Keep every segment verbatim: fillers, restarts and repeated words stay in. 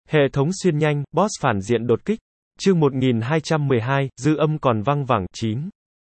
Hệ thống xuyên nhanh, boss phản diện đột kích. Chương một nghìn hai trăm mười hai, dư âm còn văng vẳng. chín.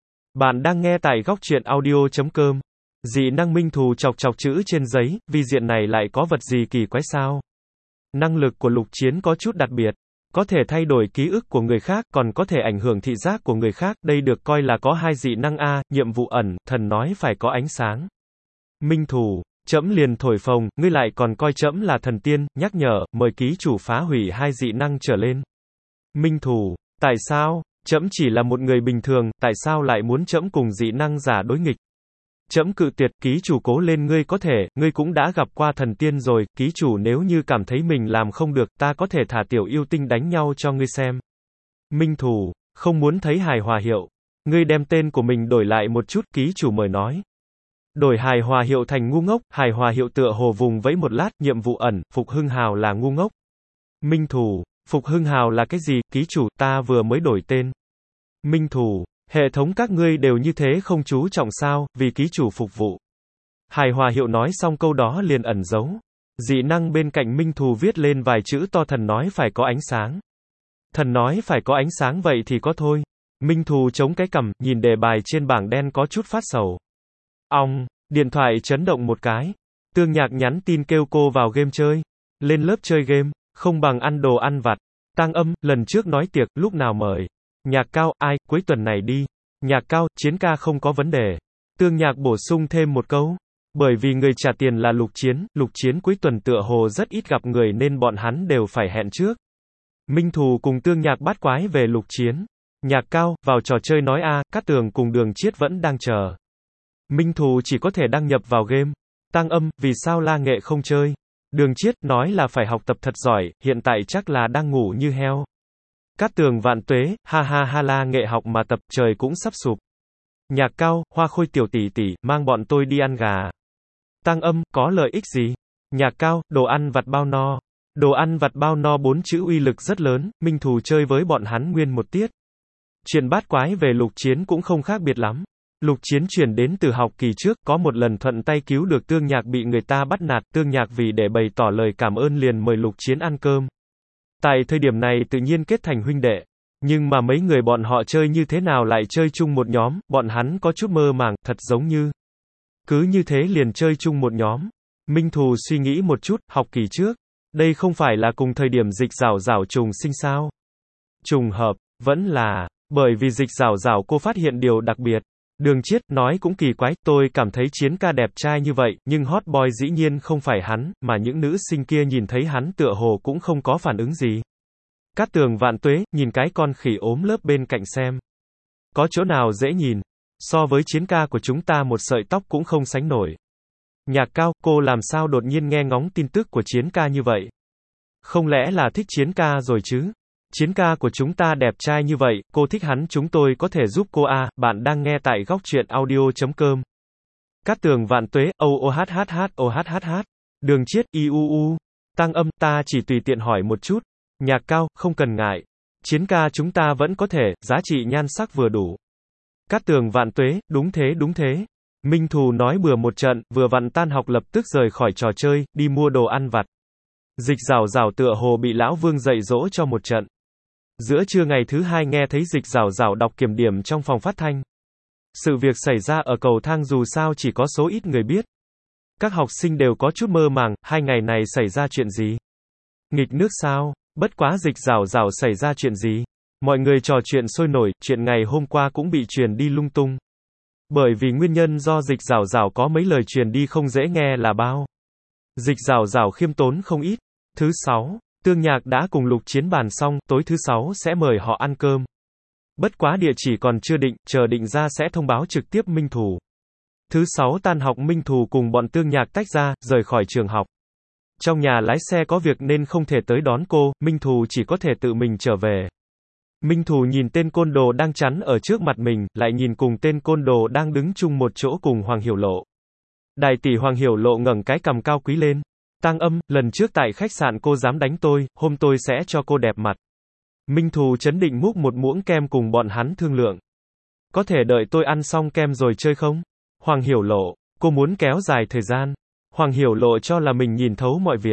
Bạn đang nghe tại góc truyện audio chấm com. Dị năng minh thù chọc chọc chữ trên giấy, vi diện này lại có vật gì kỳ quái sao? Năng lực của Lục Chiến có chút đặc biệt. Có thể thay đổi ký ức của người khác, còn có thể ảnh hưởng thị giác của người khác, đây được coi là có hai dị năng A, nhiệm vụ ẩn, thần nói phải có ánh sáng. Minh thù, trẫm liền thổi phồng, ngươi lại còn coi trẫm là thần tiên, nhắc nhở, mời ký chủ phá hủy hai dị năng trở lên. Minh thù, tại sao? Trẫm chỉ là một người bình thường, tại sao lại muốn trẫm cùng dị năng giả đối nghịch? Trẫm cự tuyệt, ký chủ cố lên, ngươi có thể, ngươi cũng đã gặp qua thần tiên rồi, ký chủ nếu như cảm thấy mình làm không được, ta có thể thả tiểu yêu tinh đánh nhau cho ngươi xem. Minh thù, không muốn thấy hài hòa hiệu. Ngươi đem tên của mình đổi lại một chút, ký chủ mời nói. Đổi hài hòa hiệu thành ngu ngốc, hài hòa hiệu tựa hồ vùng vẫy một lát, nhiệm vụ ẩn, Phục Hưng Hào là ngu ngốc. Minh thù, Phục Hưng Hào là cái gì, ký chủ, ta vừa mới đổi tên. Minh thù, hệ thống các ngươi đều như thế không chú trọng sao, vì ký chủ phục vụ. Hài hòa hiệu nói xong câu đó liền ẩn giấu. Dị năng bên cạnh Minh thù viết lên vài chữ to, thần nói phải có ánh sáng. Thần nói phải có ánh sáng vậy thì có thôi. Minh thù chống cái cằm, nhìn đề bài trên bảng đen có chút phát sầu. Ong, điện thoại chấn động một cái. Tương Nhạc nhắn tin kêu cô vào game chơi. Lên lớp chơi game, không bằng ăn đồ ăn vặt. Tăng Âm, lần trước nói tiệc, lúc nào mời? Nhạc Cao, ai, cuối tuần này đi. Nhạc Cao, Chiến ca không có vấn đề. Tương Nhạc bổ sung thêm một câu. Bởi vì người trả tiền là Lục Chiến, Lục Chiến cuối tuần tựa hồ rất ít gặp người nên bọn hắn đều phải hẹn trước. Minh thù cùng Tương Nhạc bắt quái về Lục Chiến. Nhạc Cao, vào trò chơi nói a, Cát Tường cùng Đường Chiết vẫn đang chờ. Minh thù chỉ có thể đăng nhập vào game. Tăng Âm, vì sao La Nghệ không chơi? Đường Chiết, nói là phải học tập thật giỏi, hiện tại chắc là đang ngủ như heo. Cát Tường vạn tuế, ha ha ha, La Nghệ học mà tập, trời cũng sắp sụp. Nhạc Cao, Hoa Khôi tiểu tỷ tỷ, mang bọn tôi đi ăn gà. Tăng Âm, có lợi ích gì? Nhạc Cao, đồ ăn vặt bao no. Đồ ăn vặt bao no bốn chữ uy lực rất lớn, Minh thù chơi với bọn hắn nguyên một tiết. Chuyện bát quái về Lục Chiến cũng không khác biệt lắm. Lục Chiến chuyển đến từ học kỳ trước, có một lần thuận tay cứu được Tương Nhạc bị người ta bắt nạt, Tương Nhạc vì để bày tỏ lời cảm ơn liền mời Lục Chiến ăn cơm. Tại thời điểm này tự nhiên kết thành huynh đệ. Nhưng mà mấy người bọn họ chơi như thế nào lại chơi chung một nhóm, bọn hắn có chút mơ màng, thật giống như. Cứ như thế liền chơi chung một nhóm. Minh thù suy nghĩ một chút, học kỳ trước. Đây không phải là cùng thời điểm Dịch Giảo Giảo trùng sinh sao? Trùng hợp, vẫn là, bởi vì Dịch Giảo Giảo cô phát hiện điều đặc biệt. Đường Chiết, nói cũng kỳ quái, tôi cảm thấy Chiến ca đẹp trai như vậy, nhưng hot boy dĩ nhiên không phải hắn, mà những nữ sinh kia nhìn thấy hắn tựa hồ cũng không có phản ứng gì. Cát Tường vạn tuế, nhìn cái con khỉ ốm lớp bên cạnh xem. Có chỗ nào dễ nhìn? So với Chiến ca của chúng ta một sợi tóc cũng không sánh nổi. Nhạc Cao, cô làm sao đột nhiên nghe ngóng tin tức của Chiến ca như vậy? Không lẽ là thích Chiến ca rồi chứ? Chiến ca của chúng ta đẹp trai như vậy, cô thích hắn, chúng tôi có thể giúp cô à, bạn đang nghe tại góc truyện audio chấm com. Cát Tường vạn tuế, âu ô hát hát hát, ô hát hát hát. Đường Chiết, i u u. Tăng Âm, ta chỉ tùy tiện hỏi một chút. Nhạc Cao, không cần ngại. Chiến ca chúng ta vẫn có thể, giá trị nhan sắc vừa đủ. Cát Tường vạn tuế, đúng thế đúng thế. Minh thù nói bừa một trận, vừa vặn tan học lập tức rời khỏi trò chơi, đi mua đồ ăn vặt. Dịch Giảo Giảo tựa hồ bị lão Vương dạy dỗ cho một trận. Giữa trưa ngày thứ hai nghe thấy Dịch Giảo Giảo đọc kiểm điểm trong phòng phát thanh. Sự việc xảy ra ở cầu thang dù sao chỉ có số ít người biết. Các học sinh đều có chút mơ màng, hai ngày này xảy ra chuyện gì? Nghịch nước sao? Bất quá Dịch Giảo Giảo xảy ra chuyện gì? Mọi người trò chuyện sôi nổi, chuyện ngày hôm qua cũng bị truyền đi lung tung. Bởi vì nguyên nhân do Dịch Giảo Giảo có mấy lời truyền đi không dễ nghe là bao. Dịch Giảo Giảo khiêm tốn không ít. Thứ sáu, Tương Nhạc đã cùng Lục Chiến bàn xong, tối thứ sáu sẽ mời họ ăn cơm. Bất quá địa chỉ còn chưa định, chờ định ra sẽ thông báo trực tiếp Minh thù. Thứ sáu tan học Minh thù cùng bọn Tương Nhạc tách ra, rời khỏi trường học. Trong nhà lái xe có việc nên không thể tới đón cô, Minh thù chỉ có thể tự mình trở về. Minh thù nhìn tên côn đồ đang chắn ở trước mặt mình, lại nhìn cùng tên côn đồ đang đứng chung một chỗ cùng Hoàng Hiểu Lộ. Đại tỷ Hoàng Hiểu Lộ ngẩng cái cằm cao quý lên. Tăng Âm, lần trước tại khách sạn cô dám đánh tôi, hôm tôi sẽ cho cô đẹp mặt. Minh thù chấn định múc một muỗng kem cùng bọn hắn thương lượng. Có thể đợi tôi ăn xong kem rồi chơi không? Hoàng Hiểu Lộ, cô muốn kéo dài thời gian. Hoàng Hiểu Lộ cho là mình nhìn thấu mọi việc.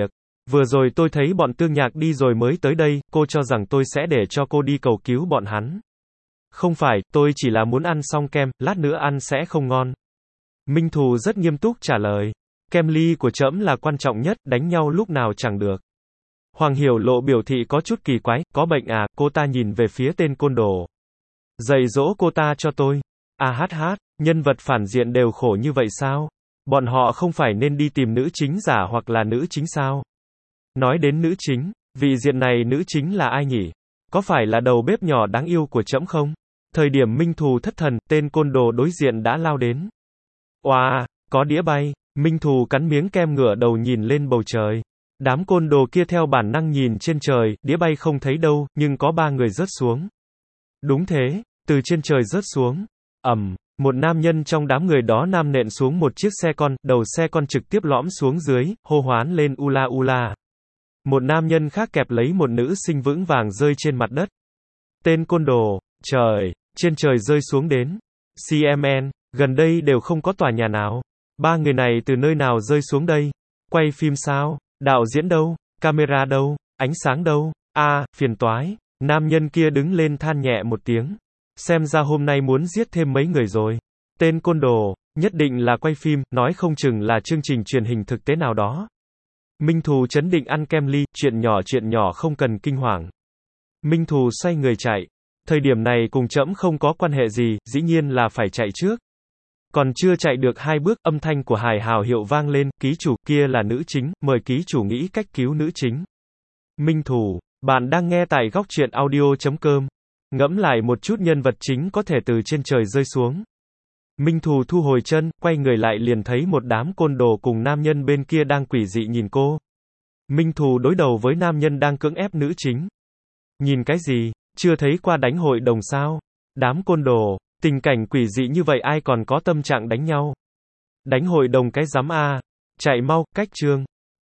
Vừa rồi tôi thấy bọn Tương Nhạc đi rồi mới tới đây, cô cho rằng tôi sẽ để cho cô đi cầu cứu bọn hắn. Không phải, tôi chỉ là muốn ăn xong kem, lát nữa ăn sẽ không ngon. Minh Thù rất nghiêm túc trả lời. Kem ly của trẫm là quan trọng nhất, đánh nhau lúc nào chẳng được. Hoàng Hiểu Lộ biểu thị có chút kỳ quái, có bệnh à, cô ta nhìn về phía tên côn đồ. Dạy dỗ cô ta cho tôi. À hát hát, nhân vật phản diện đều khổ như vậy sao? Bọn họ không phải nên đi tìm nữ chính giả hoặc là nữ chính sao? Nói đến nữ chính, vị diện này nữ chính là ai nhỉ? Có phải là đầu bếp nhỏ đáng yêu của trẫm không? Thời điểm Minh Thù thất thần, tên côn đồ đối diện đã lao đến. Oà, có đĩa bay. Minh Thù cắn miếng kem ngửa đầu nhìn lên bầu trời. Đám côn đồ kia theo bản năng nhìn trên trời, đĩa bay không thấy đâu, nhưng có ba người rớt xuống. Đúng thế, từ trên trời rớt xuống. Ầm, một nam nhân trong đám người đó nam nện xuống một chiếc xe con, đầu xe con trực tiếp lõm xuống dưới, hô hoán lên ula ula. Một nam nhân khác kẹp lấy một nữ sinh vững vàng rơi trên mặt đất. Tên côn đồ, trời, trên trời rơi xuống đến. xê em en, gần đây đều không có tòa nhà nào. Ba người này từ nơi nào rơi xuống đây? Quay phim sao? Đạo diễn đâu? Camera đâu? Ánh sáng đâu? A, à, phiền toái. Nam nhân kia đứng lên than nhẹ một tiếng. Xem ra hôm nay muốn giết thêm mấy người rồi. Tên côn đồ, nhất định là quay phim, nói không chừng là chương trình truyền hình thực tế nào đó. Minh Thù trấn định ăn kem ly, chuyện nhỏ chuyện nhỏ không cần kinh hoàng. Minh Thù xoay người chạy. Thời điểm này cùng trẫm không có quan hệ gì, dĩ nhiên là phải chạy trước. Còn chưa chạy được hai bước, âm thanh của Hải Hào Hiệu vang lên, ký chủ, kia là nữ chính, mời ký chủ nghĩ cách cứu nữ chính. Minh Thù, bạn đang nghe tại góc truyện audio chấm com. Ngẫm lại một chút nhân vật chính có thể từ trên trời rơi xuống. Minh Thù thu hồi chân, quay người lại liền thấy một đám côn đồ cùng nam nhân bên kia đang quỷ dị nhìn cô. Minh Thù đối đầu với nam nhân đang cưỡng ép nữ chính. Nhìn cái gì, chưa thấy qua đánh hội đồng sao? Đám côn đồ, tình cảnh quỷ dị như vậy ai còn có tâm trạng đánh nhau? Đánh hội đồng cái rắm a? Chạy mau, cách chương.